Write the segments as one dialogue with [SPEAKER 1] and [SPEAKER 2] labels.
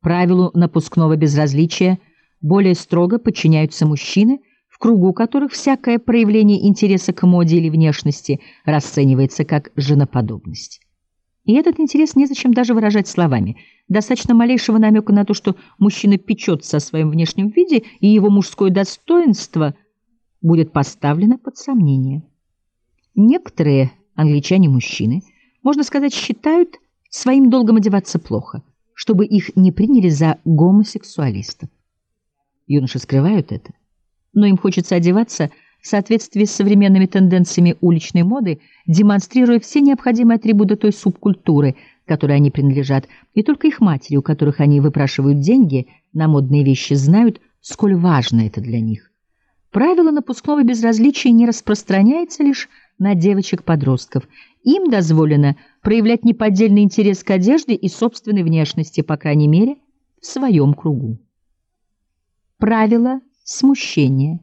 [SPEAKER 1] Правилу напускного безразличия более строго подчиняются мужчины, в кругу которых всякое проявление интереса к моде или внешности расценивается как женоподобность. И этот интерес незачем даже выражать словами. Достаточно малейшего намека на то, что мужчина печется о своем внешнем виде, и его мужское достоинство будет поставлено под сомнение. Некоторые англичане-мужчины, можно сказать, считают своим долгом одеваться плохо, чтобы их не приняли за гомосексуалистов. Юноши скрывают это, но им хочется одеваться в соответствии с современными тенденциями уличной моды, демонстрируя все необходимые атрибуты той субкультуры, которой они принадлежат, и только их матери, у которых они выпрашивают деньги на модные вещи, знают, сколь важно это для них. Правило напускного безразличия не распространяется лишь на девочек-подростков. Им дозволено проявлять неподдельный интерес к одежде и собственной внешности, по крайней мере, в своем кругу. Правило смущения.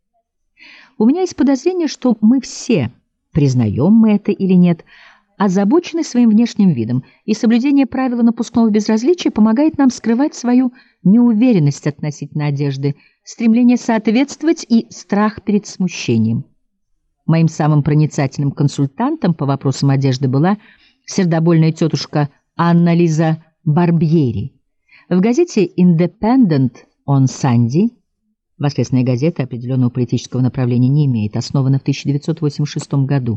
[SPEAKER 1] У меня есть подозрение, что мы все, признаем мы это или нет, озабочены своим внешним видом, и соблюдение правила напускного безразличия помогает нам скрывать свою неуверенность относительно одежды, стремление соответствовать и страх перед смущением. Моим самым проницательным консультантом по вопросам одежды была сердобольная тетушка Анна-Лиза Барбьери. В газете «Independent on Sunday» воскресная газета определенного политического направления не имеет, основана в 1986 году.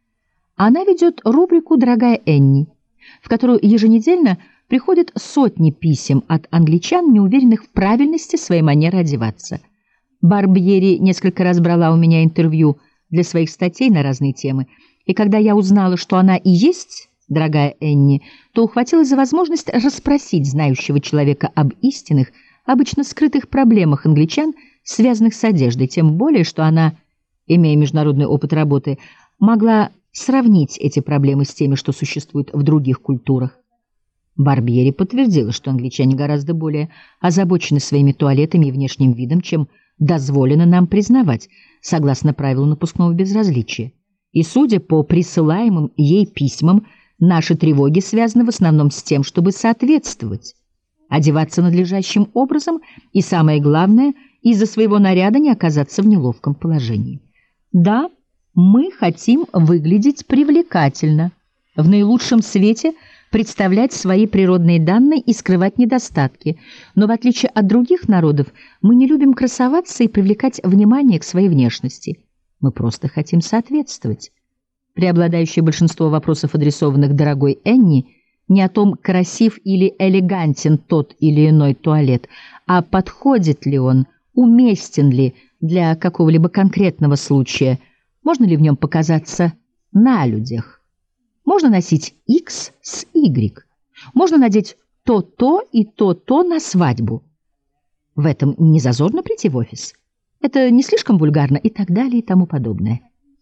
[SPEAKER 1] Она ведет рубрику «Дорогая Энни», в которую еженедельно приходят сотни писем от англичан, неуверенных в правильности своей манеры одеваться. Барбьери несколько раз брала у меня интервью для своих статей на разные темы, и когда я узнала, что она и есть «Дорогая Энни», то ухватилась за возможность расспросить знающего человека об истинных, обычно скрытых проблемах англичан, связанных с одеждой, тем более, что она, имея международный опыт работы, могла сравнить эти проблемы с теми, что существуют в других культурах. Барбьери подтвердила, что англичане гораздо более озабочены своими туалетами и внешним видом, чем дозволено нам признавать, согласно правилу напускного безразличия. И, судя по присылаемым ей письмам, наши тревоги связаны в основном с тем, чтобы соответствовать, одеваться надлежащим образом и, самое главное, из-за своего наряда не оказаться в неловком положении. Да, мы хотим выглядеть привлекательно, в наилучшем свете представлять свои природные данные и скрывать недостатки, но в отличие от других народов мы не любим красоваться и привлекать внимание к своей внешности. Мы просто хотим соответствовать. Преобладающее большинство вопросов, адресованных дорогой Энни, не о том, красив или элегантен тот или иной туалет, а подходит ли он, уместен ли для какого-либо конкретного случая, можно ли в нем показаться на людях. Можно носить X с Y. Можно надеть то-то и то-то на свадьбу. В этом не зазорно прийти в офис. Это не слишком вульгарно и так далее и тому подобное.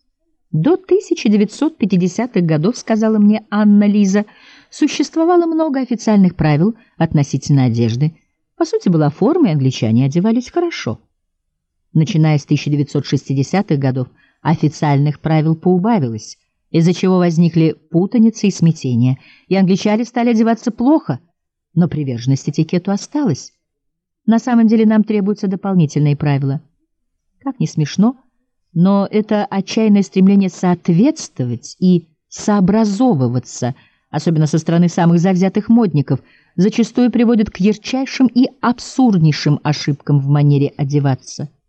[SPEAKER 1] До 1950-х годов, сказала мне Анна-Лиза, существовало много официальных правил относительно одежды. По сути, была форма, и англичане одевались хорошо. Начиная с 1960-х годов официальных правил поубавилось, из-за чего возникли путаницы и смятения, и англичане стали одеваться плохо, но приверженность этикету осталась. На самом деле нам требуются дополнительные правила. Как ни смешно, но это отчаянное стремление соответствовать и сообразовываться, особенно со стороны самых завзятых модников, зачастую приводит к ярчайшим и абсурднейшим ошибкам в манере одеваться.